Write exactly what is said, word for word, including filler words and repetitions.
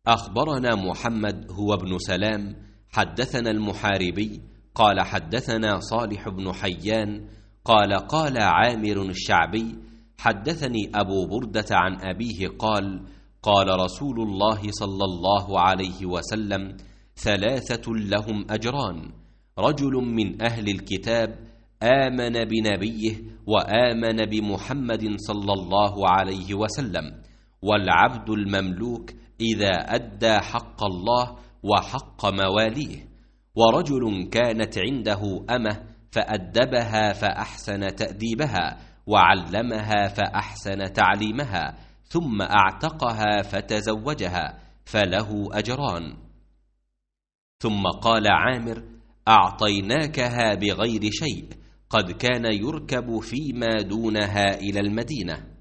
أخبرنا محمد هو ابن سلام حدثنا المحاربي قال حدثنا صالح بن حيان قال قال عامر الشعبي حدثني أبو بردة عن أبيه قال قال رسول الله صلى الله عليه وسلم ثلاثة لهم أجران: رجل من أهل الكتاب آمن بنبيه وآمن بمحمد صلى الله عليه وسلم، والعبد المملوك إذا أدى حق الله وحق مواليه، ورجل كانت عنده أمة فأدبها فأحسن تأديبها وعلمها فأحسن تعليمها ثم أعتقها فتزوجها فله أجران. ثم قال عامر: أعطيناكها بغير شيء، قد كان يركب فيما دونها إلى المدينة.